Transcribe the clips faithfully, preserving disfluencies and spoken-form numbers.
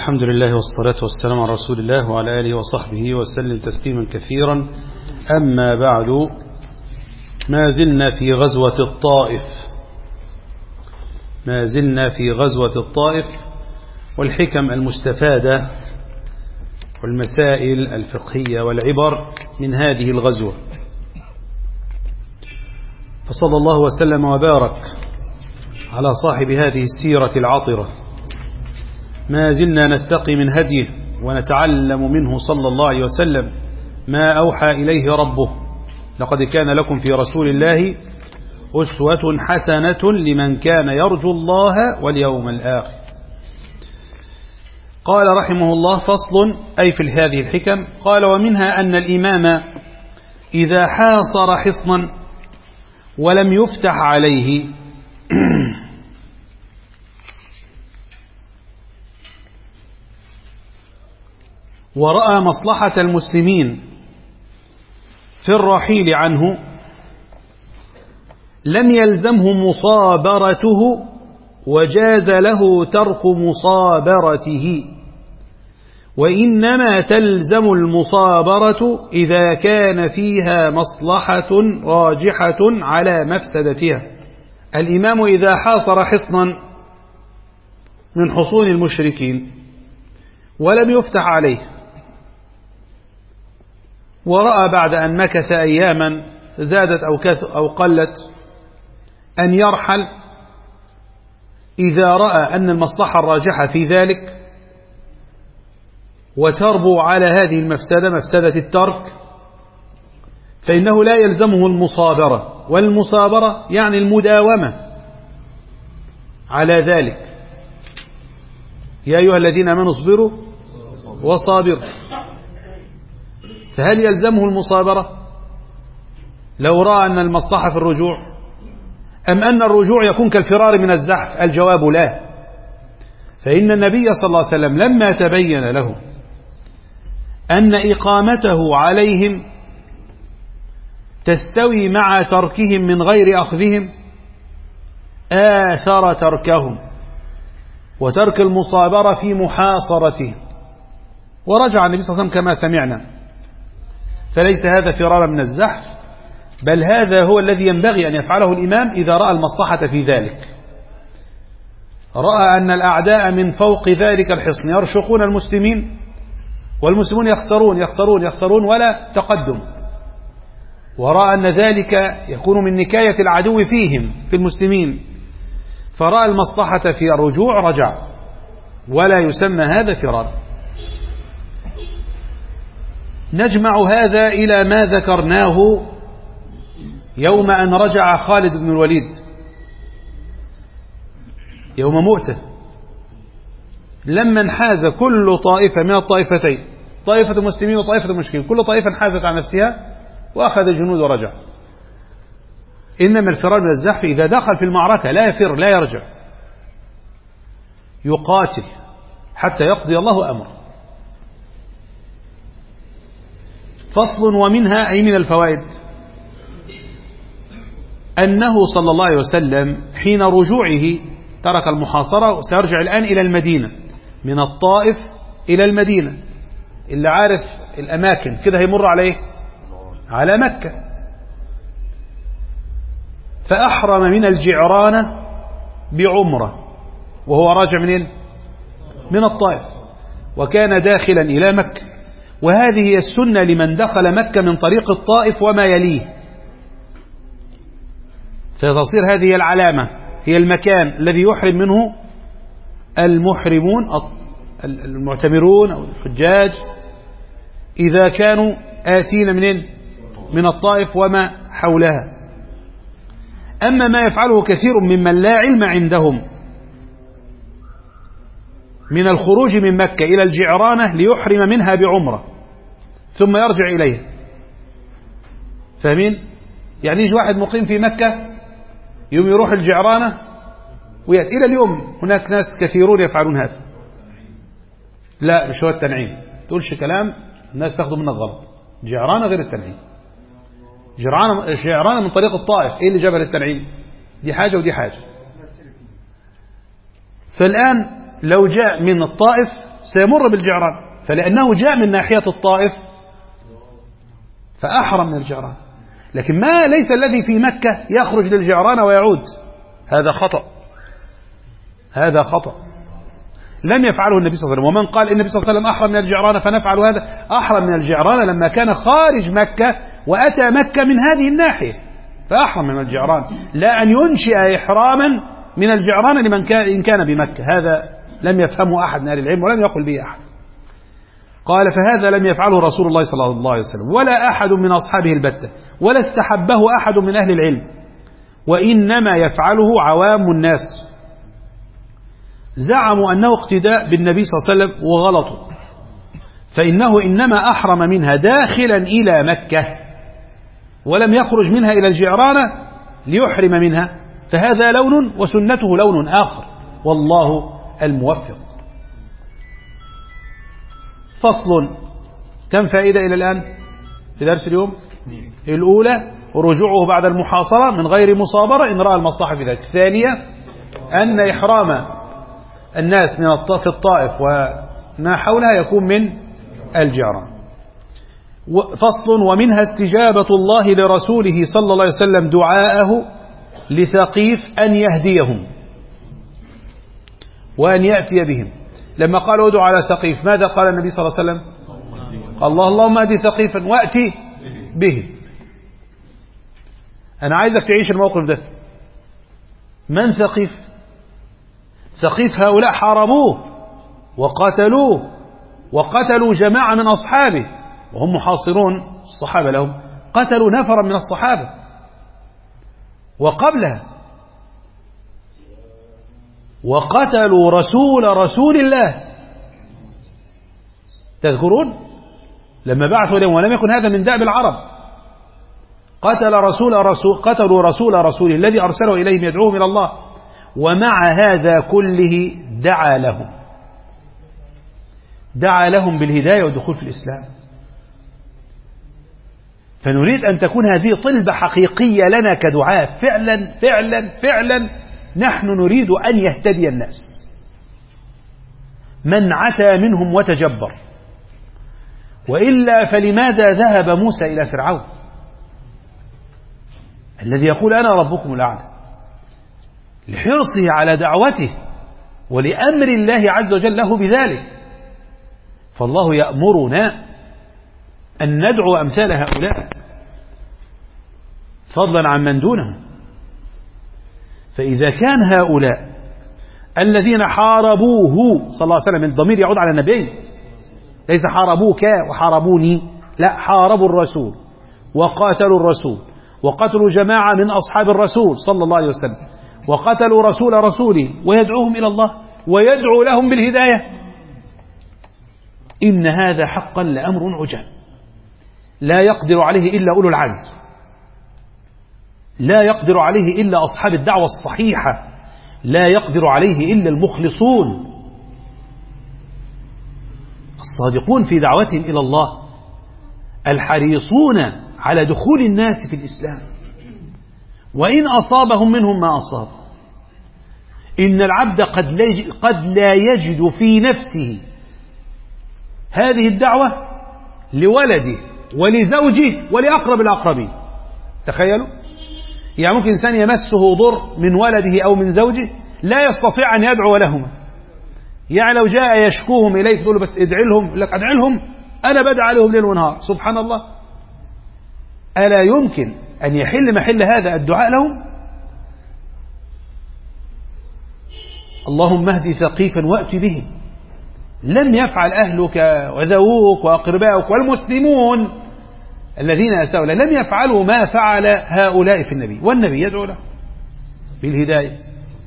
الحمد لله والصلاة والسلام على رسول الله وعلى آله وصحبه وسلم تسليما كثيرا. أما بعد، ما زلنا في غزوة الطائف ما زلنا في غزوة الطائف والحكم المستفادة والمسائل الفقهية والعبر من هذه الغزوة. فصلى الله وسلم وبارك على صاحب هذه السيرة العطرة. ما زلنا نستقي من هديه ونتعلم منه صلى الله عليه وسلم ما أوحى إليه ربه. لقد كان لكم في رسول الله أسوة حسنة لمن كان يرجو الله واليوم الآخر. قال رحمه الله: فصل، أي في هذه الحكم. قال: ومنها أن الإمام إذا حاصر حصنا ولم يفتح عليه ورأى مصلحة المسلمين في الرحيل عنه لم يلزمه مصابرته، وجاز له ترك مصابرته، وإنما تلزم المصابرة إذا كان فيها مصلحة راجحة على مفسدتها. الإمام إذا حاصر حصنا من حصون المشركين ولم يفتح عليه، ورأى بعد أن مكث أياما زادت أو, أو قلت أن يرحل، إذا رأى أن المصلحة الراجحة في ذلك وتربو على هذه المفسدة، مفسدة الترك، فإنه لا يلزمه المصابرة. والمصابرة يعني المداومة على ذلك. يا أيها الذين آمنوا اصبروا وصابروا. فهل يلزمه المصابرة لو رأى أن المصلحة في الرجوع، أم أن الرجوع يكون كالفرار من الزحف؟ الجواب لا. فإن النبي صلى الله عليه وسلم لما تبين له أن إقامته عليهم تستوي مع تركهم من غير أخذهم، آثر تركهم وترك المصابرة في محاصرته، ورجع النبي صلى الله عليه وسلم كما سمعنا. فليس هذا فرارا من الزحف، بل هذا هو الذي ينبغي أن يفعله الإمام إذا رأى المصلحة في ذلك. رأى أن الأعداء من فوق ذلك الحصن يرشقون المسلمين، والمسلمون يخسرون يخسرون يخسرون ولا تقدم، ورأى أن ذلك يكون من نكاية العدو فيهم في المسلمين، فرأى المصلحة في الرجوع رجع، ولا يسمى هذا فرار. نجمع هذا إلى ما ذكرناه يوم أن رجع خالد بن الوليد يوم مؤتة، لما انحاز كل طائفة من الطائفتين، طائفة المسلمين وطائفة المشركين، كل طائفة انحازت عن نفسها وأخذ الجنود ورجع. إنما الفرار من الزحف إذا دخل في المعركة لا يفر لا يرجع، يقاتل حتى يقضي الله أمر. فصل، ومنها أي من الفوائد أنه صلى الله عليه وسلم حين رجوعه ترك المحاصرة، سيرجع الآن إلى المدينة، من الطائف إلى المدينة. اللي عارف الأماكن كده هيمر عليه على مكة. فأحرم من الجعرانة بعمرة وهو راجع منين؟ من الطائف، وكان داخلا إلى مكة. وهذه هي السنة لمن دخل مكة من طريق الطائف وما يليه، فتصير هذه العلامة هي المكان الذي يحرم منه المحرمون المعتمرون أو الحجاج إذا كانوا آتين منين؟ من الطائف وما حولها. أما ما يفعله كثير ممن لا علم عندهم من الخروج من مكة إلى الجعرانة ليحرم منها بعمرة ثم يرجع إليها. فاهمين؟ يعني يجي واحد مقيم في مكة يوم يروح الجعرانة ويأتي. إلى اليوم هناك ناس كثيرون يفعلون هذا. لا، مش هو التنعيم، تقولش كلام الناس تاخده منك غلط. جعرانة غير التنعيم. جعرانة جعرانة من طريق الطائف. إيه اللي جبل التنعيم؟ دي حاجة ودي حاجة. فالآن لو جاء من الطائف سيمر بالجعران، فلأنه جاء من ناحية الطائف فأحرم من الجعران. لكن ما ليس الذي في مكة يخرج للجعران ويعود، هذا خطأ، هذا خطأ لم يفعله النبي صلى الله عليه وسلم. ومن قال إن النبي صلى الله عليه وسلم أحرم من الجعران فنفعل هذا، أحرم من الجعران لما كان خارج مكة وأتى مكة من هذه الناحية فأحرم من الجعران، لا أن ينشئ إحراما من الجعران لمن كان إن كان بمكة. هذا لم يفهمه أحد من أهل العلم ولم يقل به أحد. قال فهذا لم يفعله رسول الله صلى الله عليه وسلم ولا أحد من أصحابه البتة، ولا استحبه أحد من أهل العلم، وإنما يفعله عوام الناس زعموا أنه اقتداء بالنبي صلى الله عليه وسلم وغلطوا، فإنه إنما أحرم منها داخلا إلى مكة ولم يخرج منها إلى الجعرانة ليحرم منها، فهذا لون وسنته لون آخر، والله الموفق. فصل. كم فائدة إلى الآن في درس اليوم؟ الأولى رجوعه بعد المحاصرة من غير مصابرة إن رأى المصلحة في ذلك. الثانية أن إحرام الناس من في الطائف وما حولها يكون من الجعران. فصل. ومنها استجابة الله لرسوله صلى الله عليه وسلم دعاءه لثقيف أن يهديهم وأن يأتي بهم. لما قالوا ادعوا على ثقيف ماذا قال النبي صلى الله عليه وسلم؟ قال الله اللهم أهدي ثقيفا وأتي به. أنا عايزك تعيش الموقف ده. من ثقيف؟ ثقيف هؤلاء حاربوه وقتلوه وقتلوا جماعة من أصحابه وهم محاصرون الصحابة لهم، قتلوا نفرا من الصحابة. وقبلها وقتلوا رسول رسول الله، تذكرون لما بعثوا إليهم ولم يكن هذا من دأب العرب، قتل رسول رسول قتلوا رسول رسول الذي أرسله إليهم يدعوهم إلى الله، ومع هذا كله دعا لهم دعا لهم بالهداية والدخول في الإسلام. فنريد أن تكون هذه طلبة حقيقية لنا كدعاء، فعلا فعلا فعلا نحن نريد أن يهتدي الناس. من عتى منهم وتجبر، وإلا فلماذا ذهب موسى إلى فرعون الذي يقول أنا ربكم الأعلى؟ لحرصه على دعوته ولأمر الله عز وجل له بذلك. فالله يأمرنا أن ندعو أمثال هؤلاء فضلا عن من دونهم. فإذا كان هؤلاء الذين حاربوه صلى الله عليه وسلم، الضمير يعود على النبي، ليس حاربوك وحاربوني، لا، حاربوا الرسول وقاتلوا الرسول وقتلوا جماعة من أصحاب الرسول صلى الله عليه وسلم وقتلوا رسول رسوله ويدعوهم إلى الله ويدعو لهم بالهداية. إن هذا حقا لأمر عجاب لا يقدر عليه إلا أولو العزم، لا يقدر عليه إلا أصحاب الدعوة الصحيحة، لا يقدر عليه إلا المخلصون الصادقون في دعوتهم إلى الله، الحريصون على دخول الناس في الإسلام وإن أصابهم منهم ما أصاب. إن العبد قد لا قد لا يجد في نفسه هذه الدعوة لولده ولزوجه ولأقرب الأقربين. تخيلوا، يعني ممكن إنسان يمسه ضر من ولده أو من زوجه لا يستطيع أن يدعو لهما، يعني لو جاء يشكوهم إليك تقول له بس ادعي لهم، يقول لك ادعي لهم أنا بدعى لهم ليل ونهار. سبحان الله، ألا يمكن أن يحل محل هذا الدعاء لهم؟ اللهم اهدي ثقيفا وأت به. لم يفعل أهلك وذووك وأقربائك والمسلمون الذين أساءوا، لم يفعلوا ما فعل هؤلاء في النبي، والنبي يدعو له بالهداية.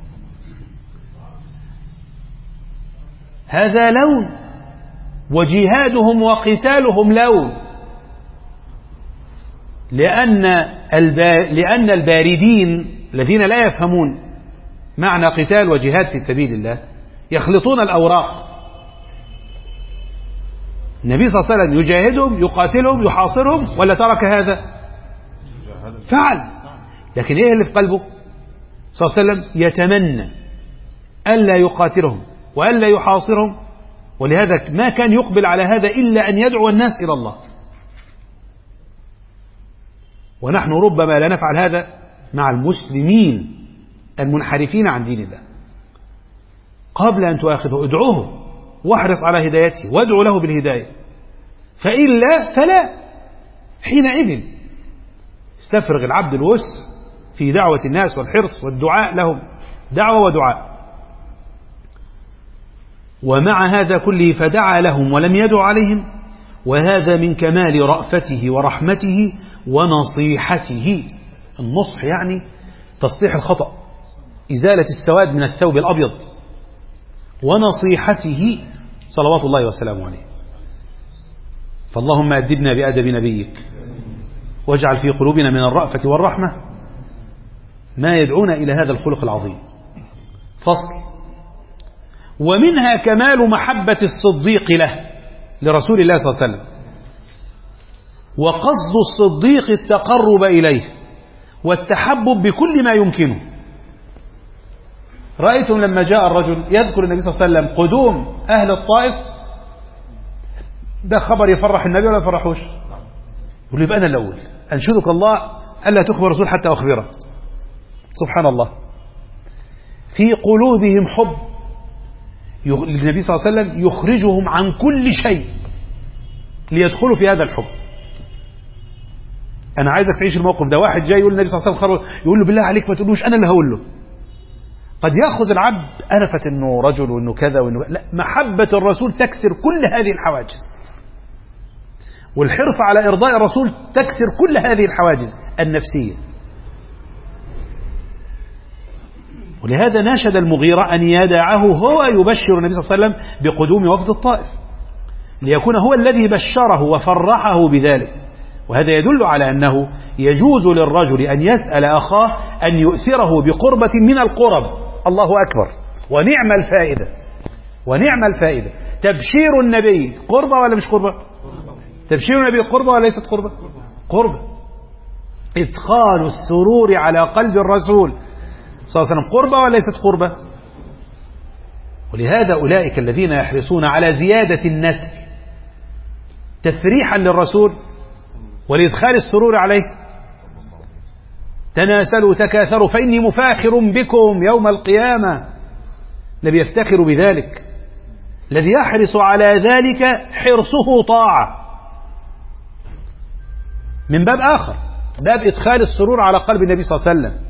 هذا لون، وجهادهم وقتالهم لون، لأن لأن الباردين الذين لا يفهمون معنى قتال وجهاد في سبيل الله يخلطون الأوراق. النبي صلى الله عليه وسلم يجاهدهم يقاتلهم يحاصرهم، ولا ترك هذا؟ فعل. لكن ايه اللي في قلبه صلى الله عليه وسلم؟ يتمنى ألا يقاتلهم وألا يحاصرهم ولهذا ما كان يقبل على هذا إلا أن يدعو الناس إلى الله. ونحن ربما لا نفعل هذا مع المسلمين المنحرفين عن دين الله. قبل أن تؤاخذه ادعوه واحرص على هدايته وادعو له بالهداية، فإلا فلا، حينئذ استفرغ العبد الوسع في دعوة الناس والحرص والدعاء لهم، دعوة ودعاء. ومع هذا كله فدعا لهم ولم يدع عليهم، وهذا من كمال رأفته ورحمته ونصيحته. النصح يعني تصليح الخطأ، إزالة السواد من الثوب الأبيض، ونصيحته صلوات الله وسلامه عليه. فاللهم أدبنا بأدب نبيك، واجعل في قلوبنا من الرأفة والرحمة ما يدعونا إلى هذا الخلق العظيم. فصل. ومنها كمال محبة الصديق له لرسول الله صلى الله عليه وسلم، وقصد الصديق التقرب إليه والتحبب بكل ما يمكنه. رأيتم لما جاء الرجل يذكر النبي صلى الله عليه وسلم قدوم أهل الطائف، ده خبر يفرح النبي ولا يفرحوش؟ يقول لي بقى أنا الأول أنشدك الله ألا تخبر رسول حتى أخبره. سبحان الله. في قلوبهم حب للنبي صلى الله عليه وسلم يخرجهم عن كل شيء ليدخلوا في هذا الحب. أنا عايزك تعيش الموقف ده. واحد جاي يقول للنبي صلى الله عليه وسلم يقول له بالله عليك ما تقولوش أنا اللي هقول له. قد يأخذ العبد أنفة أنه رجل وأنه كذا وأنه لا، محبة الرسول تكسر كل هذه الحواجز، والحرص على إرضاء الرسول تكسر كل هذه الحواجز النفسية. ولهذا ناشد المغيرة أن يدعه هو يبشر النبي صلى الله عليه وسلم بقدوم وفد الطائف، ليكون هو الذي بشره وفرحه بذلك. وهذا يدل على أنه يجوز للرجل أن يسأل أخاه أن يؤثره بقربة من القرب. الله أكبر. ونعم الفائدة، ونعم الفائدة. تبشير النبي قربة ولا مش قربة؟ تبشير النبي قربة ولا ليست قربة؟ قربة. إدخال السرور على قلب الرسول صلى الله عليه وسلم قربة ولا ليست قربة؟ ولهذا أولئك الذين يحرصون على زيادة النسل تفريحا للرسول ولإدخال السرور عليه، تناسلوا تكاثروا فإني مفاخر بكم يوم القيامة. الذي يفتخر بذلك، الذي يحرص على ذلك حرصه طاعة من باب آخر، باب إدخال السرور على قلب النبي صلى الله عليه وسلم.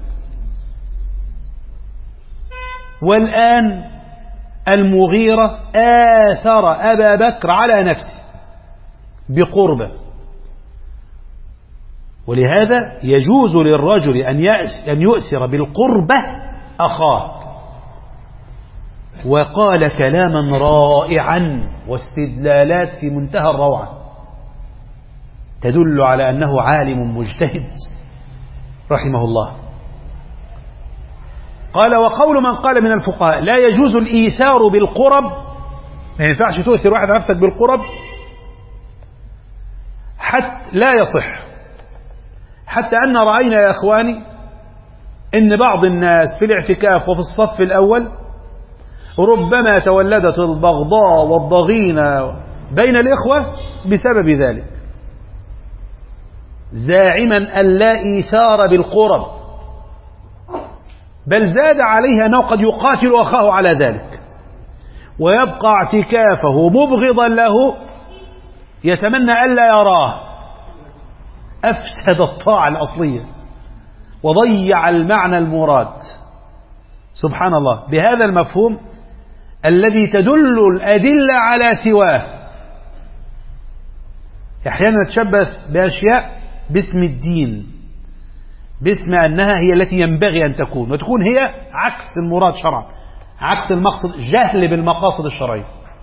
والآن المغيرة آثر أبا بكر على نفسه بقربة. ولهذا يجوز للرجل أن يؤثر بالقربة أخاه. وقال كلاما رائعا واستدلالات في منتهى الروعة تدل على أنه عالم مجتهد رحمه الله. قال وقول من قال من الفقهاء لا يجوز الإيثار بالقرب، ما ينفعش تؤثر واحد نفسك بالقرب، حتى لا يصح. حتى أن رأينا يا أخواني إن بعض الناس في الاعتكاف وفي الصف الأول ربما تولدت البغضاء والضغينة بين الإخوة بسبب ذلك، زاعما أن لا إيثار بالقرب، بل زاد عليها أنه قد يقاتل أخاه على ذلك ويبقى اعتكافه مبغضا له يتمنى ألا يراه. أفسد الطاعة الأصلية وضيع المعنى المراد. سبحان الله. بهذا المفهوم الذي تدل الأدلة على سواه، أحيانا نتشبث بأشياء باسم الدين، باسم أنها هي التي ينبغي أن تكون، وتكون هي عكس المراد شرعا، عكس المقصد، جهل بالمقاصد الشرعية.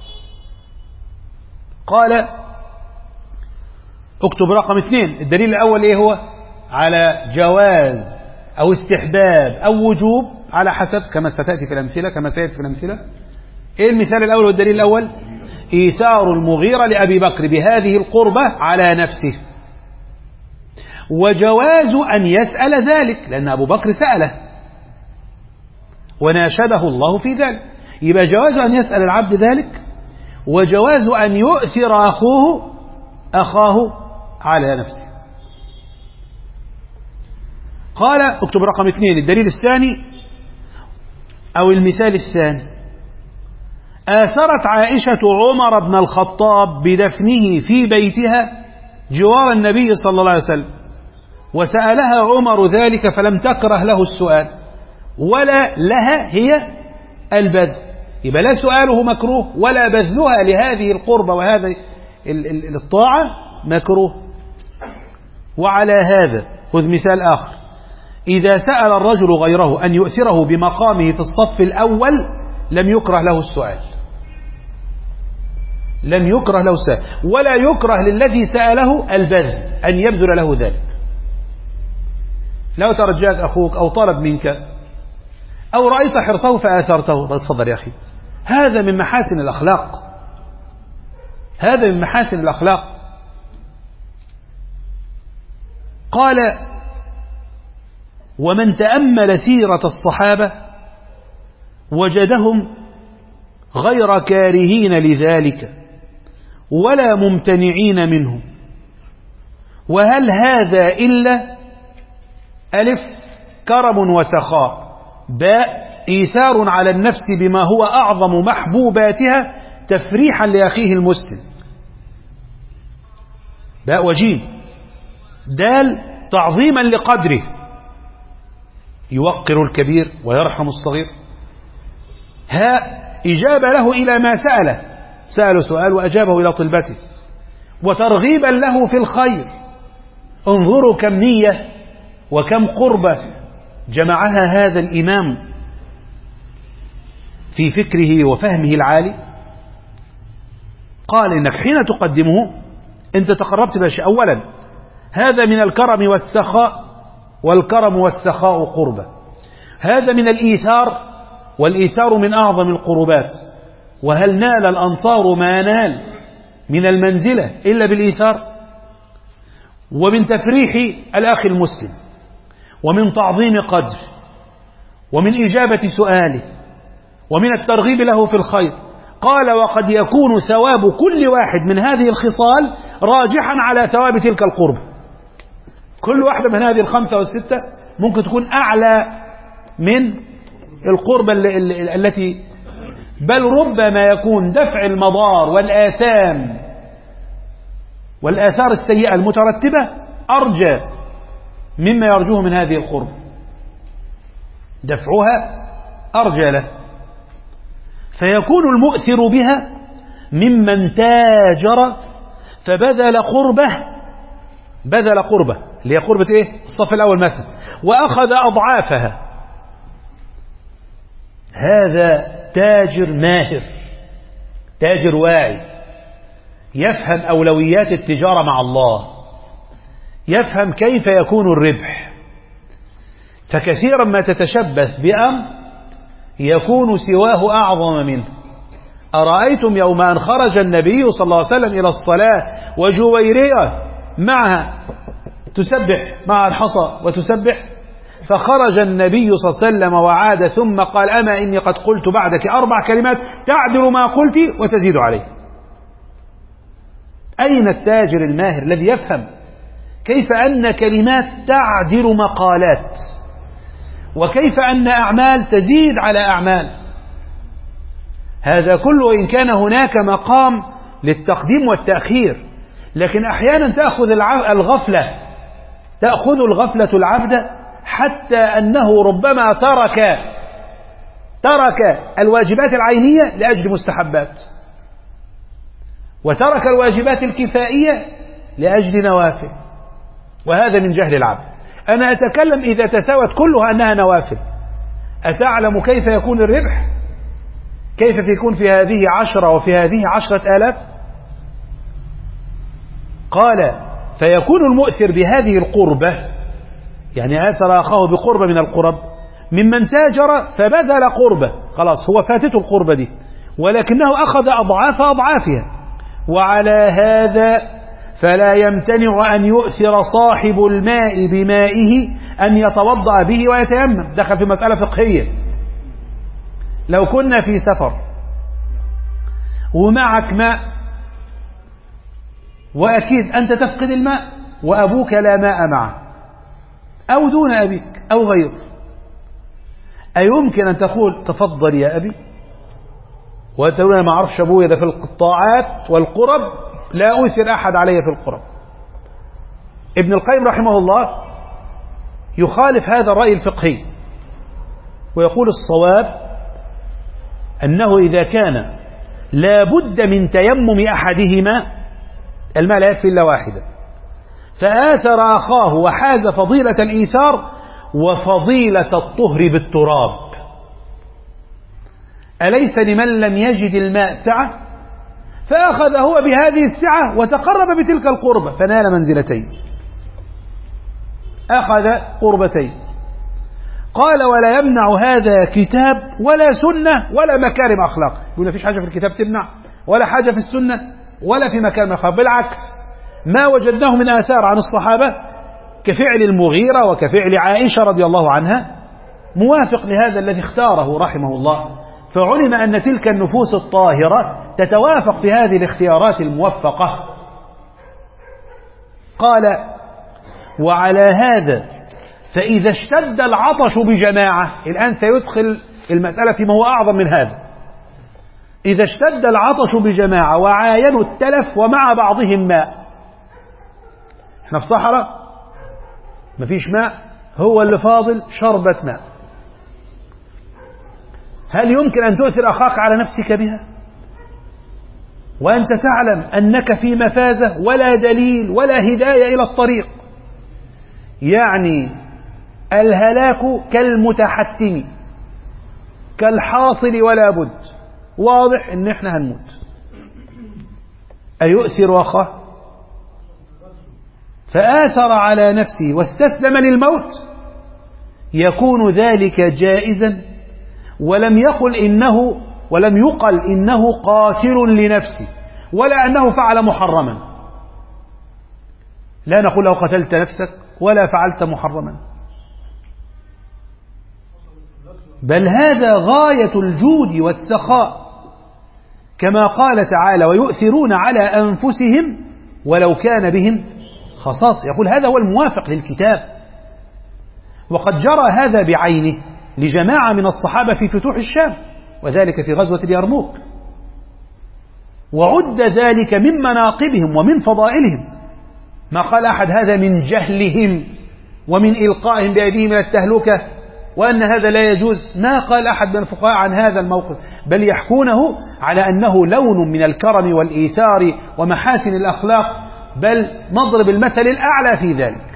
قال اكتب رقم اثنين. الدليل الأول ايه هو؟ على جواز أو استحباب أو وجوب على حسب، كما ستأتي في الأمثلة، كما سيأتي في الأمثلة. ايه المثال الأول والدليل الأول؟ إيثار المغيرة لأبي بكر بهذه القربة على نفسه، وجواز أن يسأل ذلك لأن أبو بكر سأله وناشده الله في ذلك. يبقى جواز أن يسأل العبد ذلك، وجواز أن يؤثر أخوه أخاه على نفسه. قال اكتب رقم اثنين الدليل الثاني أو المثال الثاني: آثرت عائشة عمر بن الخطاب بدفنه في بيتها جوار النبي صلى الله عليه وسلم، وسألها عمر ذلك فلم تكره له السؤال ولا لها هي البذل. يبقى لا سؤاله مكروه ولا بذلها لهذه القربة وهذه الطاعة مكروه. وعلى هذا خذ مثال آخر: إذا سأل الرجل غيره أن يؤثره بمقامه في الصف الأول لم يكره له السؤال، لم يكره له السؤال ولا يكره للذي سأله البذل أن يبذل له ذلك. لو ترجاك أخوك أو طلب منك أو رأيت حرصه فآثرته، تفضل يا أخي، هذا من محاسن الأخلاق، هذا من محاسن الأخلاق. قال: ومن تأمل سيرة الصحابة وجدهم غير كارهين لذلك ولا ممتنعين منه. وهل هذا إلا ألف كرم وسخاء، باء إيثار على النفس بما هو أعظم محبوباتها تفريحا لأخيه المسلم، باء وجيم، دال تعظيما لقدره يوقر الكبير ويرحم الصغير، هاء إجابة له إلى ما سأله، سأله سؤال وأجابه إلى طلبته، وترغيبا له في الخير. انظروا كم نية وكم قربة جمعها هذا الإمام في فكره وفهمه العالي. قال: إنك حين تقدمه أنت تقربت بشيء. أولا هذا من الكرم والسخاء، والكرم والسخاء قربة. هذا من الإيثار، والإيثار من أعظم القربات. وهل نال الأنصار ما نال من المنزلة إلا بالإيثار؟ ومن تفريح الأخ المسلم، ومن تعظيم قدر، ومن إجابة سؤاله، ومن الترغيب له في الخير. قال: وقد يكون ثواب كل واحد من هذه الخصال راجحا على ثواب تلك القربة. كل واحدة من هذه الخمسة والستة ممكن تكون أعلى من القربة التي، بل ربما يكون دفع المضار والآثام والآثار السيئة المترتبة أرجى مما يرجوه من هذه القربة، دفعها أرجى له. فيكون المؤثر بها ممن تاجر فبذل قربه، بذل قربه اللي هي قربة إيه؟ الصف الأول مثلا، وأخذ أضعافها. هذا تاجر ماهر، تاجر واعي، يفهم أولويات التجارة مع الله، يفهم كيف يكون الربح. فكثيرا ما تتشبث بأمر يكون سواه أعظم منه. أرأيتم يوم أن خرج النبي صلى الله عليه وسلم إلى الصلاة وجويرية معها تسبح مع الحصى وتسبح، فخرج النبي صلى الله عليه وسلم وعاد ثم قال: أما إني قد قلت بعدك أربع كلمات تعدل ما قلت وتزيد عليه. أين التاجر الماهر الذي يفهم كيف أن كلمات تعدل مقالات، وكيف أن أعمال تزيد على أعمال؟ هذا كله إن كان هناك مقام للتقديم والتأخير، لكن أحيانا تأخذ الغفلة تأخذ الغفلة العبد حتى أنه ربما ترك ترك الواجبات العينية لأجل مستحبات، وترك الواجبات الكفائية لأجل نوافل، وهذا من جهل العبد. أنا أتكلم إذا تساوت كلها أنها نوافل. أتعلم كيف يكون الربح؟ كيف يكون في هذه عشرة وفي هذه عشرة آلاف؟ قال: فيكون المؤثر بهذه القربة، يعني آثر أخاه بقربة من القرب، ممن تاجر فبذل قربة، خلاص هو فاتته القربة دي، ولكنه أخذ أضعاف أضعافها. وعلى هذا فلا يمتنع أن يؤثر صاحب الماء بمائه أن يتوضأ به ويتيمم. دخل في مسألة فقهية. لو كنا في سفر ومعك ماء، وأكيد أنت تفقد الماء وأبوك لا ماء معه أو دون أبيك أو غيره، أيمكن أن تقول تفضل يا أبي وأنت تقول ما أعرفش أبويا ده في القطاعات والقرب، لا أؤثر أحد علي في القرب. ابن القيم رحمه الله يخالف هذا الرأي الفقهي ويقول الصواب أنه إذا كان لا بد من تيمم أحدهما، الماء لا يكفي إلا واحدا، فآثر أخاه وحاز فضيلة الإيثار وفضيلة الطهر بالتراب، أليس لمن لم يجد الماء سعة؟ فأخذ هو بهذه السعة وتقرب بتلك القربة فنال منزلتين، أخذ قربتين. قال ولا يمنع هذا كتاب ولا سنة ولا مكارم أخلاق. يقول فيش حاجة في الكتاب تمنع ولا حاجة في السنة ولا في مكارم أخلاق، بالعكس ما وجدناه من آثار عن الصحابة كفعل المغيرة وكفعل عائشة رضي الله عنها موافق لهذا الذي اختاره رحمه الله، فعلم أن تلك النفوس الطاهرة تتوافق في هذه الاختيارات الموفقة. قال وعلى هذا فإذا اشتد العطش بجماعة، الآن سيدخل المسألة فيما هو أعظم من هذا، إذا اشتد العطش بجماعة وعاينوا التلف ومع بعضهم ماء، احنا في صحراء مفيش ماء، هو اللي فاضل شربة ماء، هل يمكن أن تؤثر أخاك على نفسك بها وأنت تعلم أنك في مفازة ولا دليل ولا هداية إلى الطريق؟ يعني الهلاك كالمتحتم كالحاصل ولا بد، واضح ان احنا هنموت، أيؤثر أخاه؟ فآثر على نفسه واستسلم للموت، يكون ذلك جائزا ولم يقل إنه ولم يقل إنه قاتل لنفسه ولا أنه فعل محرما، لا نقول له قتلت نفسك ولا فعلت محرما، بل هذا غاية الجود والسخاء، كما قال تعالى ويؤثرون على أنفسهم ولو كان بهم خصاصة، يقول هذا هو الموافق للكتاب. وقد جرى هذا بعينه لجماعة من الصحابة في فتوح الشام، وذلك في غزوة اليرموك، وعد ذلك من مناقبهم ومن فضائلهم، ما قال أحد هذا من جهلهم ومن إلقائهم بأيديهم إلى التهلكة وأن هذا لا يجوز، ما قال أحد من الفقهاء عن هذا الموقف، بل يحكونه على أنه لون من الكرم والإيثار ومحاسن الأخلاق، بل نضرب المثل الأعلى في ذلك.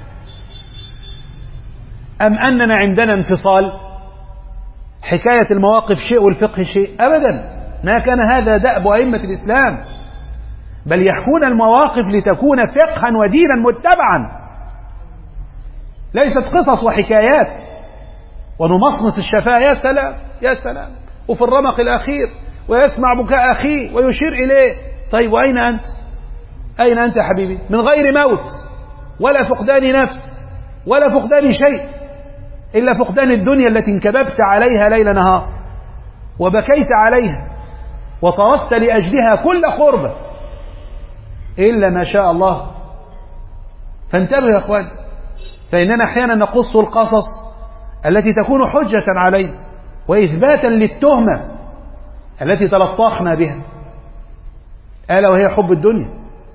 أم أننا عندنا انفصال، حكاية المواقف شيء والفقه شيء؟ أبدا، ما كان هذا دأب أئمة الإسلام، بل يحكون المواقف لتكون فقها ودينا متبعا، ليست قصص وحكايات ونمصمص الشفاه، يا سلام يا سلام، وفي الرمق الأخير ويسمع بكاء أخيه ويشير إليه. طيب وأين أنت؟ أين أنت يا حبيبي؟ من غير موت ولا فقدان نفس ولا فقدان شيء إلا فقدان الدنيا التي انكببت عليها ليل نهار وبكيت عليها وطردت لأجلها كل قربة إلا ما شاء الله. فانتبهوا يا أخوان، فإننا أحيانا نقص القصص التي تكون حجة علينا وإثباتا للتهمة التي تلطخنا بها، ألا وهي حب الدنيا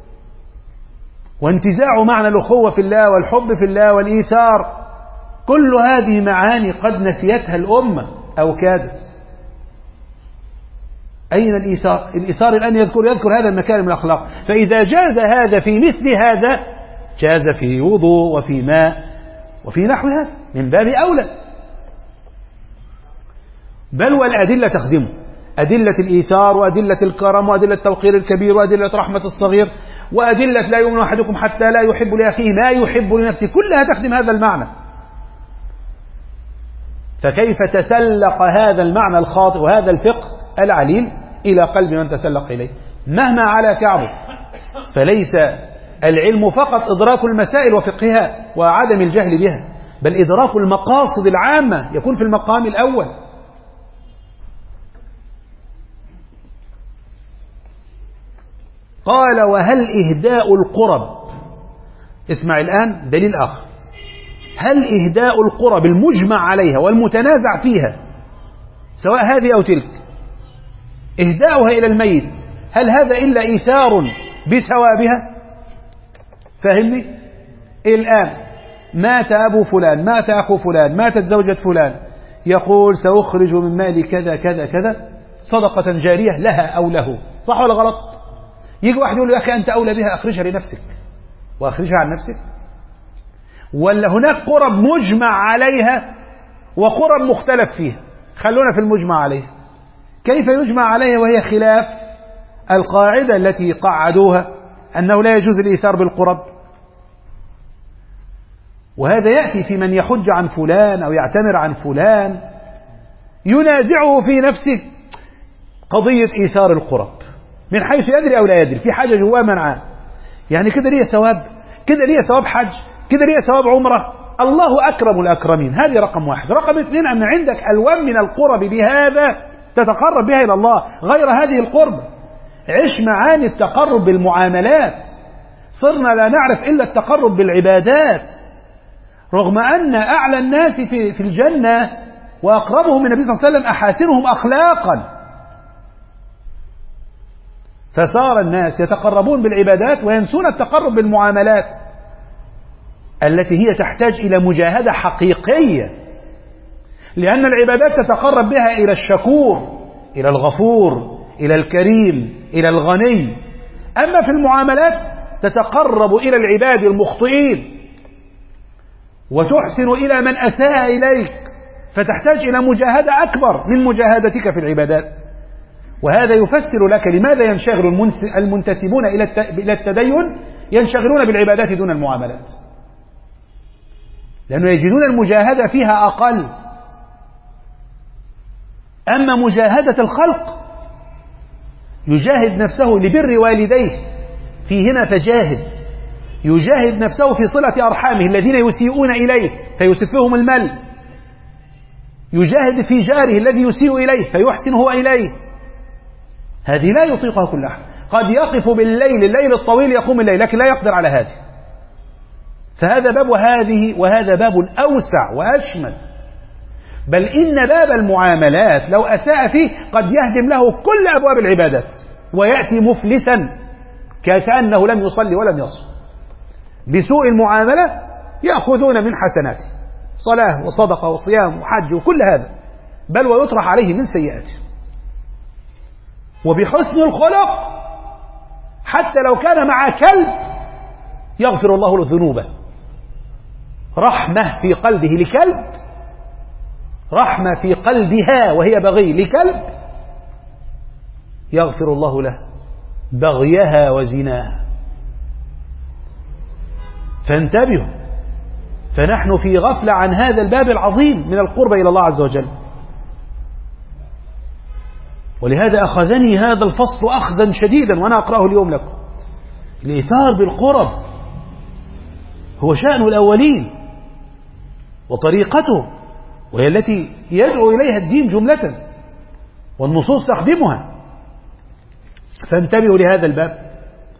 وانتزاع معنى الأخوة في الله والحب في الله والإيثار. كل هذه معاني قد نسيتها الأمة أو كادت. أين الإيثار؟ الإيثار الآن يذكر يذكر هذا المكارم الأخلاق، فإذا جاز هذا في مثل هذا جاز في وضوء وفي ماء وفي نحو هذا من باب أولى. بل والأدلة تخدمه، أدلة الإيثار وأدلة الكرم وأدلة توقير الكبير وأدلة رحمة الصغير وأدلة لا يؤمن أحدكم حتى لا يحب لأخيه ما يحب لنفسه، كلها تخدم هذا المعنى. فكيف تسلق هذا المعنى الخاطئ وهذا الفقه العليل إلى قلب من تسلق إليه مهما على كعبه؟ فليس العلم فقط إدراك المسائل وفقهها وعدم الجهل بها، بل إدراك المقاصد العامة يكون في المقام الأول. قال وهل إهداء القرب، اسمع الآن دليل آخر، هل إهداء القرب المجمع عليها والمتنازع فيها سواء هذه أو تلك، إهداؤها إلى الميت، هل هذا إلا إيثار بثوابها؟ فهمني؟ الآن مات أبو فلان، مات أخو فلان، ماتت زوجة فلان، يقول سأخرج من مالي كذا كذا كذا صدقة جارية لها أو له، صح ولا غلط؟ يجي واحد يقول له يا أخي أنت أولى بها، أخرجها لنفسك وأخرجها عن نفسك. ولا هناك قرب مجمع عليها وقرب مختلف فيها؟ خلونا في المجمع عليها. كيف يجمع عليها وهي خلاف القاعدة التي قعدوها أنه لا يجوز الإيثار بالقرب؟ وهذا يأتي في من يحج عن فلان أو يعتمر عن فلان، ينازعه في نفسه قضية إيثار القرب من حيث يدري أو لا يدري، في حاجة جواه منعاه، يعني كده ليه ثواب، كده ليه ثواب حج، كده ليه ثواب عمرة، الله أكرم الأكرمين. هذه رقم واحد. رقم اثنين أن عندك ألوان من القرب بهذا تتقرب بها إلى الله غير هذه القرب. عش معاني التقرب بالمعاملات، صرنا لا نعرف إلا التقرب بالعبادات، رغم أن أعلى الناس في, في الجنة وأقربهم من النبي صلى الله عليه وسلم أحاسنهم أخلاقا. فصار الناس يتقربون بالعبادات وينسون التقرب بالمعاملات التي هي تحتاج إلى مجاهدة حقيقية، لأن العبادات تتقرب بها إلى الشكور، إلى الغفور، إلى الكريم، إلى الغني. أما في المعاملات تتقرب إلى العباد المخطئين وتحسن إلى من أساء إليك، فتحتاج إلى مجاهدة أكبر من مجاهدتك في العبادات. وهذا يفسر لك لماذا ينشغل المنتسبون إلى التدين ينشغلون بالعبادات دون المعاملات، لأنه يجدون المجاهدة فيها أقل. أما مجاهدة الخلق يجاهد نفسه لبر والديه، في هنا فجاهد، يجاهد نفسه في صلة أرحامه الذين يسيئون إليه فيسفهم المل، يجاهد في جاره الذي يسيء إليه فيحسن هو إليه. هذه لا يطيقها كل أحد، قد يقف بالليل الليل الطويل يقوم الليل لكن لا يقدر على هذه. فهذا باب وهذه وهذا باب أوسع وأشمل، بل إن باب المعاملات لو أساء فيه قد يهدم له كل أبواب العبادات ويأتي مفلسا كأنه لم يصلي ولم يصم. بسوء المعاملة يأخذون من حسناته صلاة وصدقة وصيام وحج وكل هذا، بل ويطرح عليه من سيئاته. وبحسن الخلق حتى لو كان مع كلب يغفر الله له ذنوبه، رحمة في قلبه لكلب، رحمة في قلبها وهي بغي لكلب، يغفر الله له بغيها وزناها. فانتبهوا، فنحن في غفلة عن هذا الباب العظيم من القرب إلى الله عز وجل. ولهذا أخذني هذا الفصل أخذا شديدا وأنا أقرأه اليوم لكم. الإيثار بالقرب هو شأن الأولين وطريقته، وهي التي يدعو إليها الدين جملة والنصوص تخدمها. فانتبهوا لهذا الباب.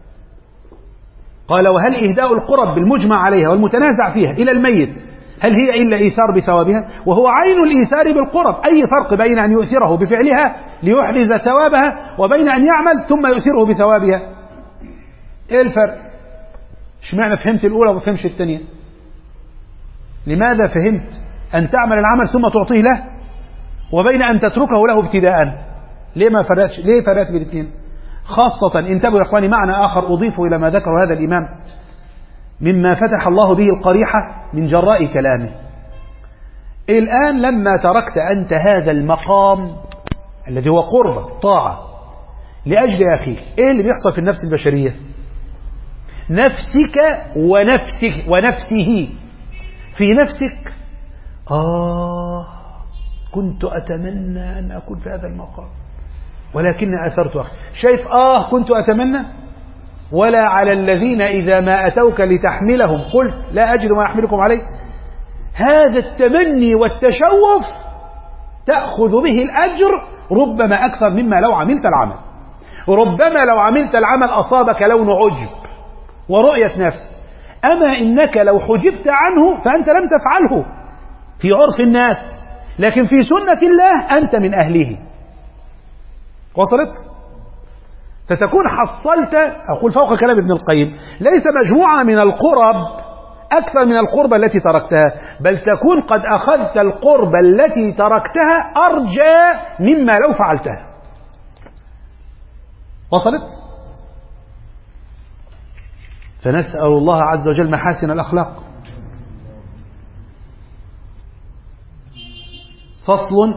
قال وهل إهداء القرب بالمجمع عليها والمتنازع فيها إلى الميت هل هي إلا إيثار بثوابها؟ وهو عين الإيثار بالقرب. أي فرق بين أن يؤثره بفعلها ليحرز ثوابها وبين أن يعمل ثم يؤثره بثوابها؟ إيه الفرق؟ اشمعنى فهمت الأولى وما فهمش الثانية؟ لماذا فهمت أن تعمل العمل ثم تعطيه له وبين أن تتركه له ابتداء؟ ليه ما فرقتش؟ ليه فرقت بالاثنين؟ خاصة انتبهوا يا إخواني، معنى آخر أضيف إلى ما ذكر هذا الإمام مما فتح الله به القريحة من جراء كلامه. الآن لما تركت أنت هذا المقام الذي هو قربة طاعة لأجل أخيك، إيه اللي بيحصل في النفس البشرية؟ نفسك ونفسك ونفسه. في نفسك آه كنت أتمنى أن أكون في هذا المقام ولكن أثرت أخي. شايف آه كنت أتمنى؟ ولا على الذين إذا ما أتوك لتحملهم قلت لا أجد ما أحملكم عليه. هذا التمني والتشوف تأخذ به الأجر ربما أكثر مما لو عملت العمل. ربما لو عملت العمل أصابك لون عجب ورؤية نفس، أما إنك لو حجبت عنه فأنت لم تفعله في عرف الناس، لكن في سنة الله أنت من أهله. وصلت؟ فتكون حصلت، أقول فوق كلام ابن القيم، ليس مجموعة من القرب أكثر من القربة التي تركتها، بل تكون قد أخذت القربة التي تركتها أرجى مما لو فعلتها. وصلت؟ فنسأل الله عز وجل محاسن الأخلاق. فصل: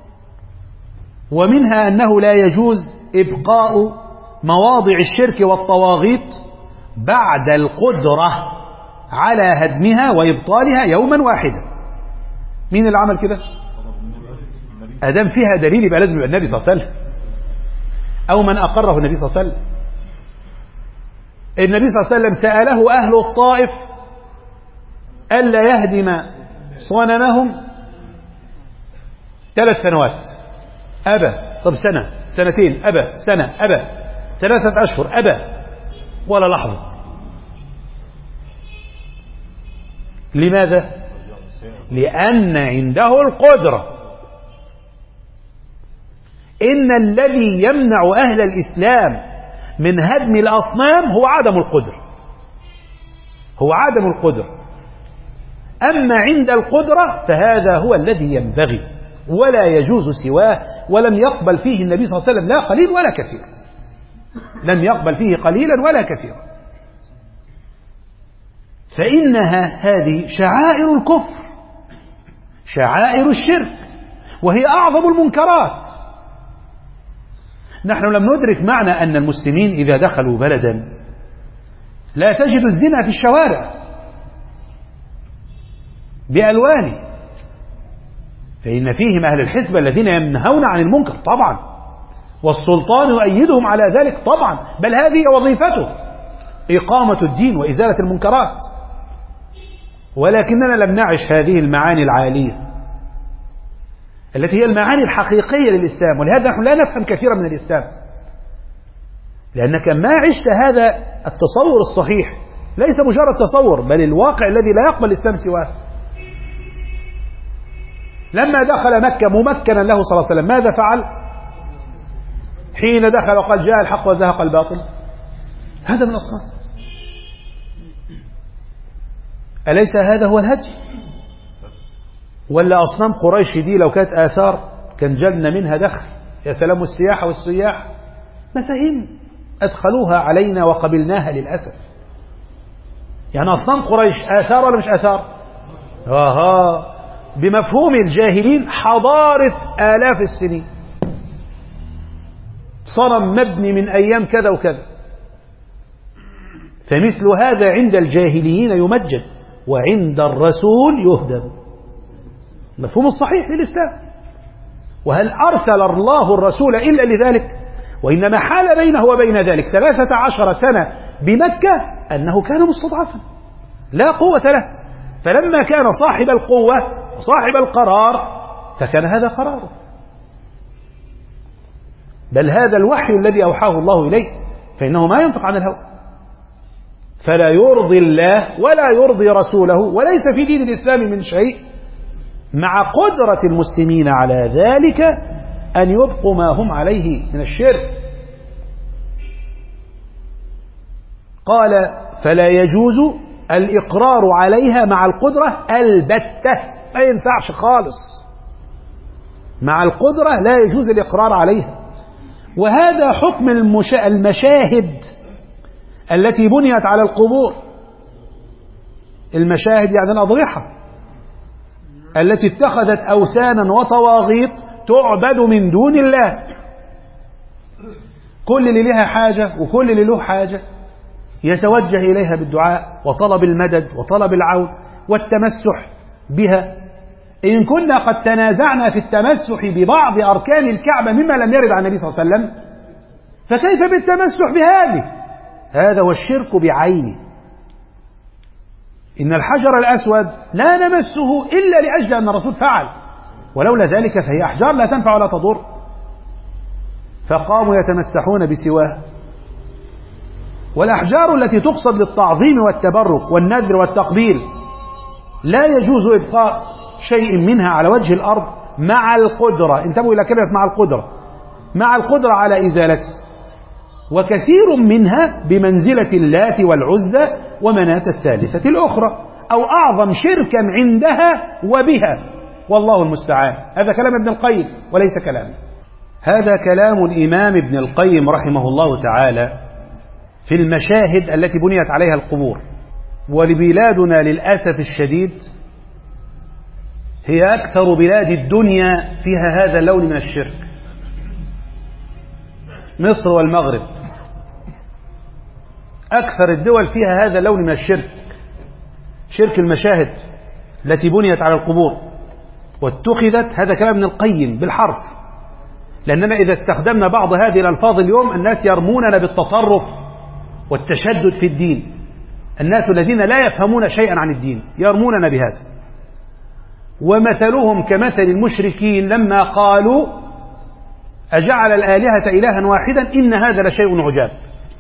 ومنها أنه لا يجوز إبقاء مواضع الشرك والطواغيت بعد القدرة على هدمها وإبطالها يوما واحدا. مين اللي عمل كده؟ أدام فيها دليل يبقى لازم يبقى النبي صلى الله عليه وسلم، أو من أقره النبي صلى الله عليه وسلم. النبي صلى الله عليه وسلم سأله أهل الطائف ألا يهدم صنمهم ثلاث سنوات، أبى. طب سنة، سنتين، أبى. سنة، أبى. ثلاثة أشهر، أبى. ولا لحظة. لماذا؟ لأن عنده القدرة. إن الذي يمنع أهل الإسلام من هدم الأصنام هو عدم القدرة، هو عدم القدرة. أما عند القدرة فهذا هو الذي ينبغي ولا يجوز سواه، ولم يقبل فيه النبي صلى الله عليه وسلم لا قليل ولا كثير، لم يقبل فيه قليلا ولا كثيرا. فإنها هذه شعائر الكفر، شعائر الشرك، وهي أعظم المنكرات. نحن لم ندرك معنى أن المسلمين إذا دخلوا بلدا لا تجد الزنا في الشوارع بألوانه، فإن فيهم أهل الحزب الذين ينهون عن المنكر طبعا، والسلطان يؤيدهم على ذلك طبعا، بل هذه وظيفته إقامة الدين وإزالة المنكرات. ولكننا لم نعش هذه المعاني العالية التي هي المعاني الحقيقية للإسلام، ولهذا نحن لا نفهم كثيرا من الإسلام، لأنك ما عشت هذا التصور الصحيح، ليس مجرد تصور بل الواقع الذي لا يقبل الإسلام سواه. لما دخل مكة ممكنا له صلى الله عليه وسلم ماذا فعل؟ حين دخل وقال جاء الحق وزهق الباطل، هذا من الصنم. أليس هذا هو الهدي؟ ولا أصنام قريش دي لو كانت آثار كان جلنا منها دخل، يا سلام السياحة والسياح، مفاهيم أدخلوها علينا وقبلناها للأسف. يعني أصنام قريش آثار ولا مش آثار؟ آها، بمفهوم الجاهلين حضارة آلاف السنين، صنم مبني من أيام كذا وكذا. فمثل هذا عند الجاهليين يمجد، وعند الرسول يهدم. المفهوم الصحيح للإسلام. وهل أرسل الله الرسول إلا لذلك؟ وإنما حال بينه وبين ذلك ثلاثة عشر سنة بمكة أنه كان مستضعفا لا قوة له، فلما كان صاحب القوة وصاحب القرار فكان هذا قراره، بل هذا الوحي الذي أوحاه الله إليه، فإنه ما ينطق عن الهوى، فلا يرضي الله ولا يرضي رسوله، وليس في دين الإسلام من شيء مع قدرة المسلمين على ذلك أن يبقوا ما هم عليه من الشرك. قال فلا يجوز الإقرار عليها مع القدرة البتة، ما ينفعش خالص مع القدرة، لا يجوز الإقرار عليها. وهذا حكم المشاهد التي بنيت على القبور. المشاهد يعني الأضرحة التي اتخذت أوثانا وطواغيت تعبد من دون الله. كل اللي لها حاجة وكل اللي له حاجة يتوجه إليها بالدعاء وطلب المدد وطلب العون والتمسح بها. إن كنا قد تنازعنا في التمسح ببعض أركان الكعبة مما لم يرد عن النبي صلى الله عليه وسلم، فكيف بالتمسح بهذه؟ هذا هو الشرك بعينه. إن الحجر الأسود لا نمسه إلا لأجل أن الرسول فعل، ولولا ذلك فهي أحجار لا تنفع ولا تضر. فقاموا يتمسحون بسواه. والأحجار التي تقصد للتعظيم والتبرك والنذر والتقبيل لا يجوز إبقاء شيء منها على وجه الأرض مع القدرة، انتبهوا إلى كلمة مع القدرة، مع القدرة على إزالته. وكثير منها بمنزلة اللات والعزى ومناة الثالثة الأخرى، أو أعظم شركا عندها وبها، والله المستعان. هذا كلام ابن القيم وليس كلام، هذا كلام الإمام ابن القيم رحمه الله تعالى في المشاهد التي بنيت عليها القبور. ولبلادنا للأسف الشديد هي أكثر بلاد الدنيا فيها هذا اللون من الشرك، مصر والمغرب أكثر الدول فيها هذا اللون من الشرك، شرك المشاهد التي بنيت على القبور واتخذت، هذا كلام ابن القيم بالحرف، لأننا إذا استخدمنا بعض هذه الألفاظ اليوم الناس يرموننا بالتطرف والتشدد في الدين. الناس الذين لا يفهمون شيئا عن الدين يرموننا بهذا. ومثلهم كمثل المشركين لما قالوا أجعل الآلهة إلها واحدا إن هذا لشيء عجاب.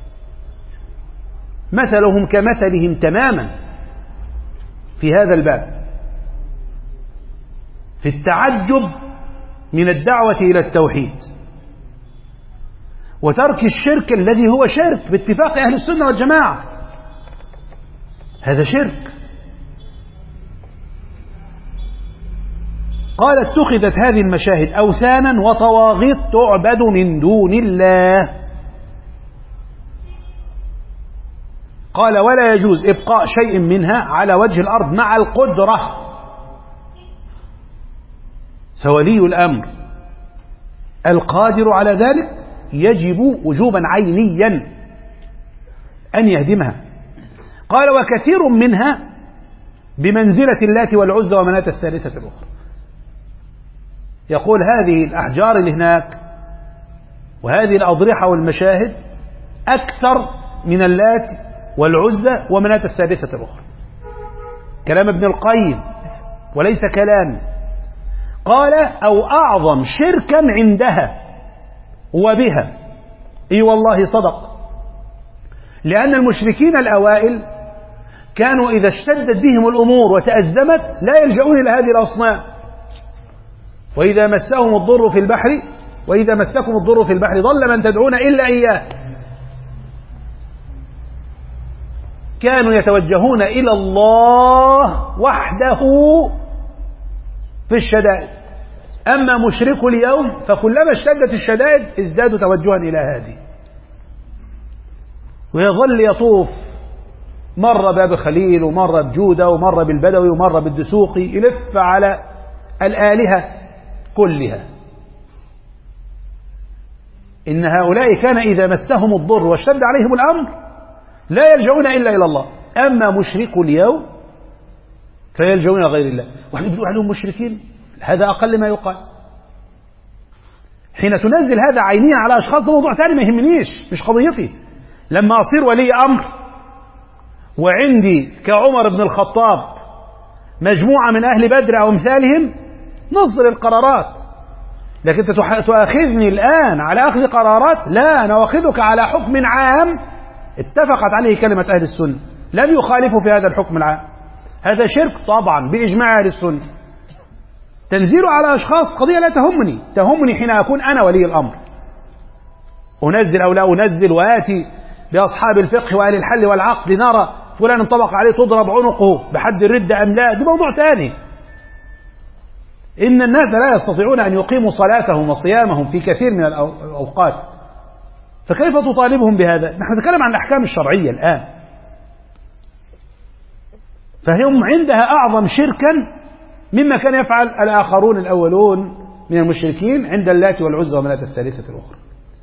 مثلهم كمثلهم تماما في هذا الباب، في التعجب من الدعوة إلى التوحيد وترك الشرك الذي هو شرك باتفاق أهل السنة والجماعة، هذا شرك. قال اتخذت هذه المشاهد أوثانا وطواغيت تعبد من دون الله. قال ولا يجوز إبقاء شيء منها على وجه الأرض مع القدرة، فولي الأمر القادر على ذلك يجب وجوبا عينيا أن يهدمها. قال وكثير منها بمنزلة اللات والعزى ومناة الثالثة الأخرى. يقول هذه الأحجار اللي هناك وهذه الأضرحة والمشاهد أكثر من اللات والعزى ومناة الثالثة الأخرى. كلام ابن القيم وليس كلام. قال أو أعظم شركا عندها وبها. اي والله صدق، لأن المشركين الأوائل كانوا إذا اشتدت بهم الأمور وتأزمت لا يلجؤون إلى هذه الأصنام. وإذا مسهم الضر في البحر وإذا مسكم الضر في البحر ضل من تدعون إلا إياه. كانوا يتوجهون إلى الله وحده في الشدائد. أما مشرك اليوم فكلما اشتدت الشدائد ازدادوا توجها إلى هذه، ويظل يطوف مرة باب خليل ومرة بجودة ومرة بالبدوي ومرة بالدسوقي، يلف على الآلهة كلها. إن هؤلاء كان إذا مسهم الضر واشتد عليهم الأمر لا يلجؤون إلا إلى الله. أما مشرك اليوم فيلجؤون غير الله. وإحنا بنقول عليهم مشركين، هذا أقل ما يقال. حين تنزل هذا عينيا على أشخاص ده موضوع ثاني ما يهمنيش، مش قضيتي. لما أصير ولي أمر وعندي كعمر بن الخطاب مجموعة من أهل بدر أو أمثالهم نصدر القرارات، لكن أنت تؤاخذني الآن على أخذ قرارات؟ لا، أنا أخذك على حكم عام اتفقت عليه كلمة أهل السنة، لم يخالفوا في هذا الحكم العام. هذا شرك طبعا بإجماع أهل السنة. تنزيله على أشخاص قضية لا تهمني، تهمني حين أكون أنا ولي الأمر، أنزل أو لا أنزل، وآتي بأصحاب الفقه وأهل الحل والعقد لنرى فلان انطبق عليه تضرب عنقه بحد الردة أم لا، ده موضوع ثاني. إن الناس لا يستطيعون أن يقيموا صلاتهم وصيامهم في كثير من الأوقات، فكيف تطالبهم بهذا؟ نحن نتكلم عن الأحكام الشرعية الآن. فهم عندها أعظم شركا مما كان يفعل الآخرون الأولون من المشركين عند اللات والعزى ومناة الثالثة الأخرى.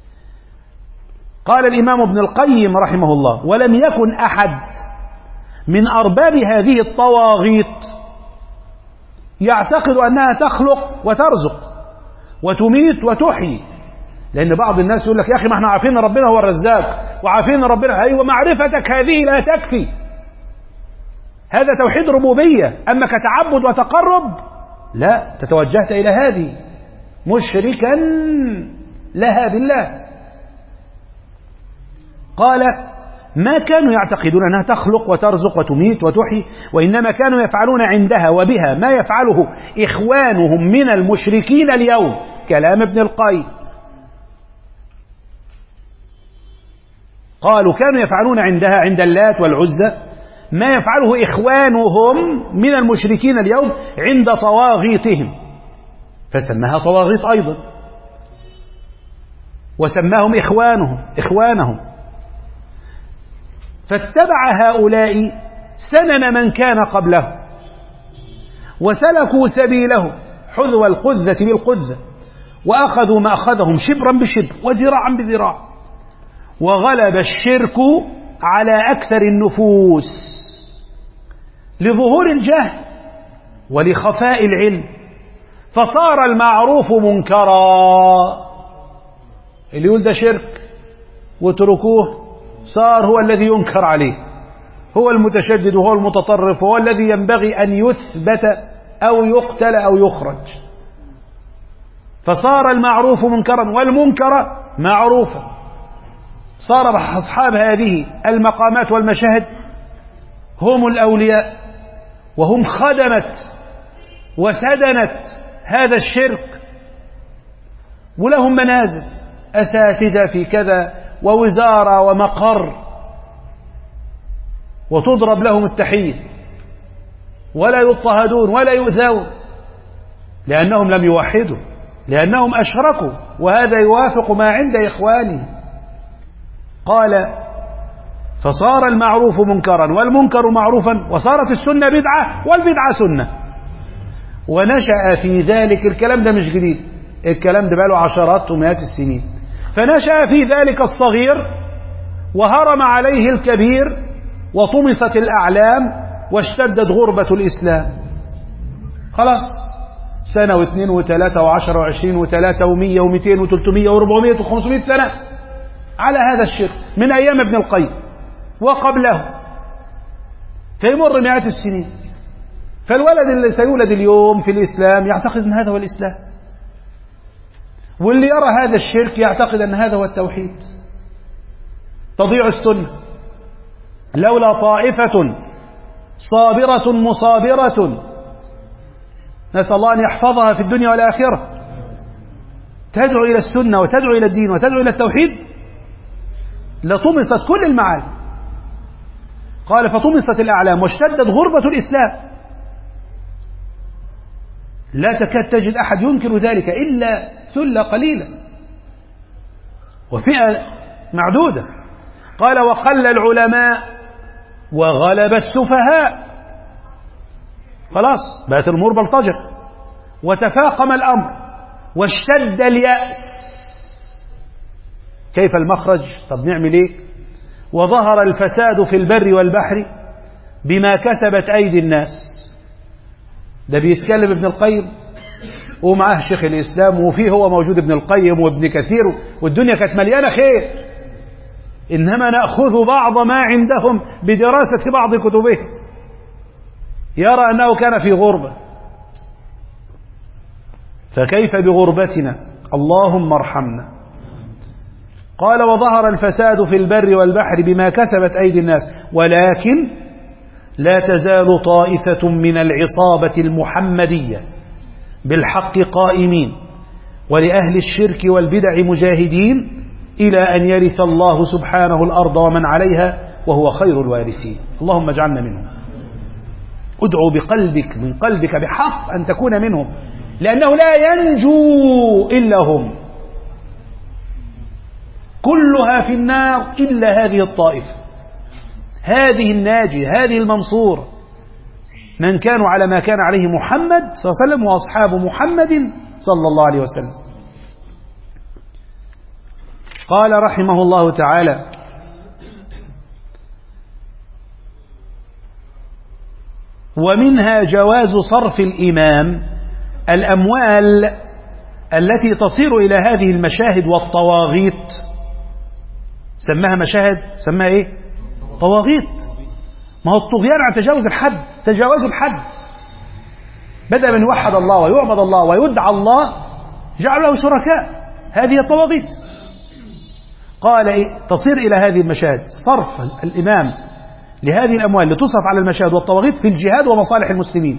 قال الإمام ابن القيم رحمه الله ولم يكن أحد من أرباب هذه الطواغيت يعتقد أنها تخلق وترزق وتميت وتحيي. لأن بعض الناس يقول لك يا أخي ما احنا عارفين أن ربنا هو الرزاق وعارفين أن ربنا، أيوة معرفتك هذه لا تكفي، هذا توحيد ربوبية. أما كتعبد وتقرب لا، تتوجهت إلى هذه مشركا لها بالله. قال ما كانوا يعتقدون أنها تخلق وترزق وتميت وتحيي، وإنما كانوا يفعلون عندها وبها ما يفعله إخوانهم من المشركين اليوم. كلام ابن القيم. قالوا كانوا يفعلون عندها عند اللات والعزى ما يفعله إخوانهم من المشركين اليوم عند طواغيتهم، فسماها طواغيت أيضا، وسماهم إخوانهم إخوانهم فاتبع هؤلاء سنن من كان قبله، وسلكوا سبيله حذو القذة بالقذة، وأخذوا ما أخذهم شبرا بشبر وذراعا بذراع، وغلب الشرك على أكثر النفوس لظهور الجهل ولخفاء العلم، فصار المعروف منكرا. اللي يقول ده شرك وتركوه صار هو الذي ينكر عليه، هو المتشدد وهو المتطرف، وهو الذي ينبغي أن يثبت أو يقتل أو يخرج. فصار المعروف منكرا والمنكر معروفا. صار أصحاب هذه المقامات والمشاهد هم الأولياء، وهم خدمة وسدنة هذا الشرك، ولهم منازل أساتذة في كذا ووزارة ومقر، وتضرب لهم التحية ولا يضطهدون ولا يؤذون، لأنهم لم يوحدوا، لأنهم أشركوا، وهذا يوافق ما عند إخوانهم. قال فصار المعروف منكرا والمنكر معروفا، وصارت السنة بدعة والبدعة سنة. ونشأ في ذلك، الكلام ده مش جديد، الكلام ده بقاله عشرات ومئات السنين. فنشأ في ذلك الصغير وهرم عليه الكبير، وطمست الأعلام واشتدت غربة الإسلام. خلاص سنة واثنين وثلاثة وعشرة وعشرين وثلاثة ومية ومئتين وثلاثمية وربعمية وخمسمائة سنة على هذا الشرك من أيام ابن القيم وقبله، فيمر مئات السنين. فالولد اللي سيولد اليوم في الإسلام يعتقد أن هذا هو الإسلام، واللي يرى هذا الشرك يعتقد أن هذا هو التوحيد. تضيع السنة لولا طائفة صابرة مصابرة، نسأل الله أن يحفظها في الدنيا والآخرة، تدعو إلى السنة وتدعو إلى الدين وتدعو إلى التوحيد، لطمست كل المعاني. قال فطمست الأعلام واشتدت غربة الإسلام. لا تكاد تجد أحد ينكر ذلك إلا ثلة قليلة وفئة معدودة. قال وقل العلماء وغلب السفهاء. خلاص بقت الأمور بلطجة، وتفاقم الأمر واشتد اليأس. كيف المخرج؟ طب نعمل ايه؟ وظهر الفساد في البر والبحر بما كسبت أيدي الناس. ده بيتكلم ابن القيم ومعاه شيخ الإسلام، وفيه هو موجود ابن القيم وابن كثير، والدنيا كانت مليانة خير. إنما نأخذ بعض ما عندهم بدراسة بعض كتبهم. يرى أنه كان في غربة، فكيف بغربتنا؟ اللهم ارحمنا. قال وظهر الفساد في البر والبحر بما كسبت أيدي الناس، ولكن لا تزال طائفة من العصابة المحمدية بالحق قائمين، ولأهل الشرك والبدع مجاهدين، إلى أن يرث الله سبحانه الأرض ومن عليها وهو خير الوارثين. اللهم اجعلنا منهم. ادعو بقلبك من قلبك بحق أن تكون منهم، لأنه لا ينجو إلا هم، كلها في النار إلا هذه الطائفة، هذه الناجية، هذه المنصور، من كانوا على ما كان عليه محمد صلى الله عليه وسلم وأصحاب محمد صلى الله عليه وسلم. قال رحمه الله تعالى ومنها جواز صرف الإمام الأموال التي تصير إلى هذه المشاهد والطواغيت. سماها مشاهد، سماها إيه؟ طواغيت. ما هو الطغيان عن تجاوز الحد، تجاوز الحد، بدأ من يوحد الله ويعبد الله ويدعى الله جعل له شركاء. هذه الطواغيت. قال إيه؟ تصير إلى هذه المشاهد صرف الإمام لهذه الأموال لتصرف على المشاهد والطواغيت في الجهاد ومصالح المسلمين،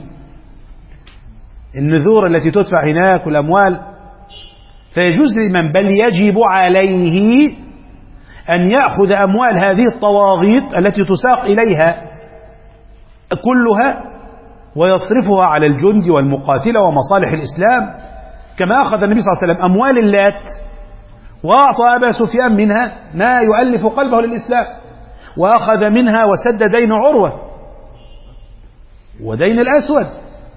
النذور التي تدفع هناك والأموال. فيجوز للإمام بل يجب عليه أن يأخذ أموال هذه الطواغيت التي تساق إليها كلها ويصرفها على الجند والمقاتلة ومصالح الإسلام، كما أخذ النبي صلى الله عليه وسلم أموال اللات وأعطى أبا سفيان منها ما يؤلف قلبه للإسلام، وأخذ منها وسد دين عروة ودين الأسود.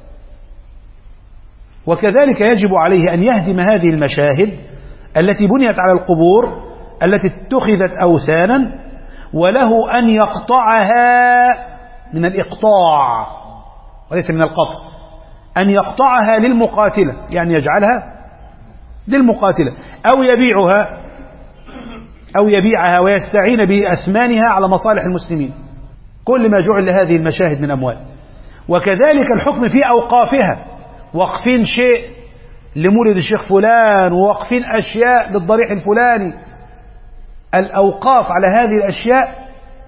وكذلك يجب عليه أن يهدم هذه المشاهد التي بنيت على القبور التي اتخذت أوثانا، وله أن يقطعها من الإقطاع وليس من القطع، أن يقطعها للمقاتلة، يعني يجعلها للمقاتلة أو يبيعها أو يبيعها ويستعين بأثمانها على مصالح المسلمين، كل ما جعل لهذه المشاهد من أموال. وكذلك الحكم في أوقافها، وقفين شيء لمولد الشيخ فلان ووقفين أشياء للضريح الفلاني، الأوقاف على هذه الأشياء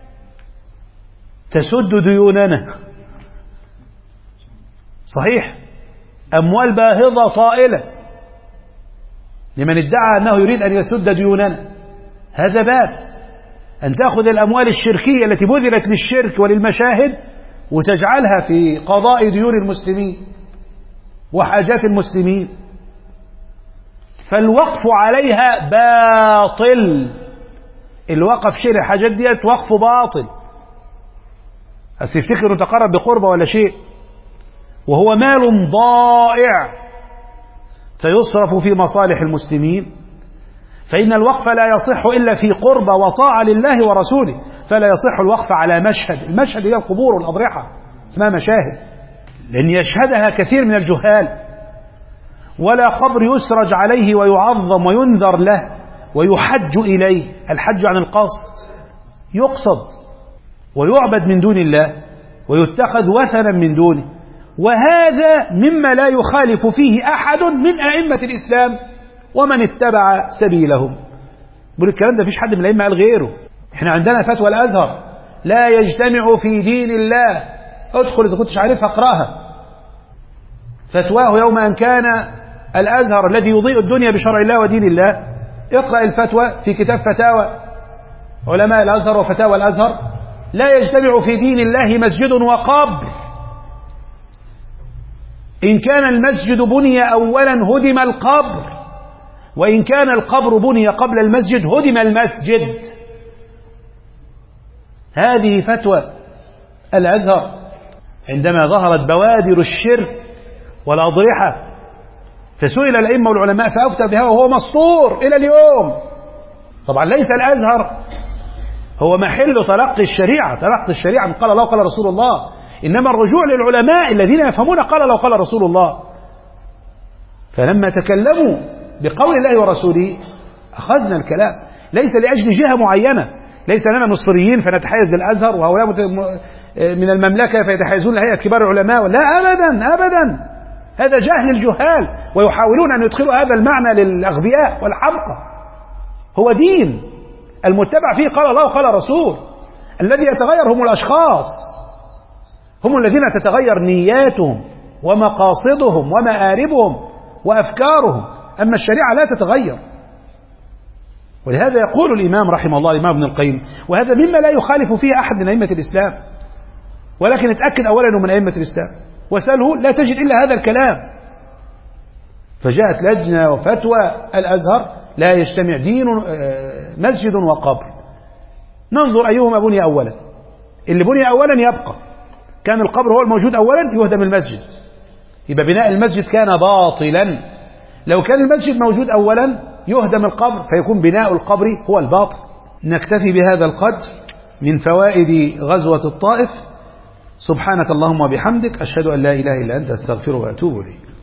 تسد ديوننا. صحيح، أموال باهظة طائلة لمن ادعى أنه يريد أن يسد ديوننا، هذا باب. أن تأخذ الأموال الشركية التي بذلت للشرك وللمشاهد وتجعلها في قضاء ديون المسلمين وحاجات المسلمين، فالوقف عليها باطل. الوقف شيء الحاجات ديت وقف باطل، بس يفتكر تقرب بقربة ولا شيء، وهو مال ضائع فيصرف في مصالح المسلمين. فإن الوقف لا يصح إلا في قربة وطاعة لله ورسوله، فلا يصح الوقف على مشهد. المشهد هي القبور والأضرحة، اسمها مشاهد، لأن يشهدها كثير من الجهال. ولا قبر يسرج عليه ويعظم وينذر له ويحج إليه، الحج عن القصد، يقصد ويعبد من دون الله ويتخذ وثنا من دونه. وهذا مما لا يخالف فيه أحد من أئمة الإسلام ومن اتبع سبيلهم. بقول الكلام ده فيش حد من الأئمة قال غيره. احنا عندنا فتوى الأزهر لا يجتمع في دين الله، ادخل إذا كنتش عارفها اقرأها. فتواه يوم أن كان الأزهر الذي يضيء الدنيا بشرع الله ودين الله، اقرأ الفتوى في كتاب فتاوى علماء الأزهر وفتاوى الأزهر. لا يجتمع في دين الله مسجد وقبر. إن كان المسجد بني أولا هدم القبر، وإن كان القبر بني قبل المسجد هدم المسجد. هذه فتوى الأزهر عندما ظهرت بوادر الشرك والأضرحة، فسئل الأئمة والعلماء فأفتى بها وهو مسطور إلى اليوم. طبعا ليس الأزهر هو محل تلقي الشريعة، تلقي الشريعة من قال الله وقال رسول الله، إنما الرجوع للعلماء الذين يفهمون قال الله وقال رسول الله. فلما تكلموا بقول الله ورسوله أخذنا الكلام، ليس لأجل جهة معينة، ليس لنا مصريين فنتحيز للأزهر وهؤلاء من المملكة فيتحيزون لهيئة كبار العلماء، لا أبدا أبدا، هذا جهل الجهال، ويحاولون أن يدخلوا هذا المعنى للأغبياء والحمقى. هو دين المتبع فيه قال الله وقال رسول، الذي يتغير هم الأشخاص، هم الذين تتغير نياتهم ومقاصدهم ومآربهم وأفكارهم، أما الشريعة لا تتغير. ولهذا يقول الإمام رحمه الله الإمام ابن القيم، وهذا مما لا يخالف فيه أحد من أئمة الإسلام، ولكن اتأكد أولا أنه من أئمة الإسلام وسأله لا تجد إلا هذا الكلام. فجاءت لجنة وفتوى الأزهر لا يجتمع دين مسجد وقبر، ننظر أيهما بني أولا. اللي بني أولا يبقى، كان القبر هو الموجود أولا يهدم المسجد، يبقى بناء المسجد كان باطلا. لو كان المسجد موجود أولا يهدم القبر فيكون بناء القبر هو الباطل. نكتفي بهذا القدر من فوائد غزوة الطائف. سبحانك اللهم وبحمدك، أشهد أن لا إله إلا أنت، أستغفرك وأتوب إليك.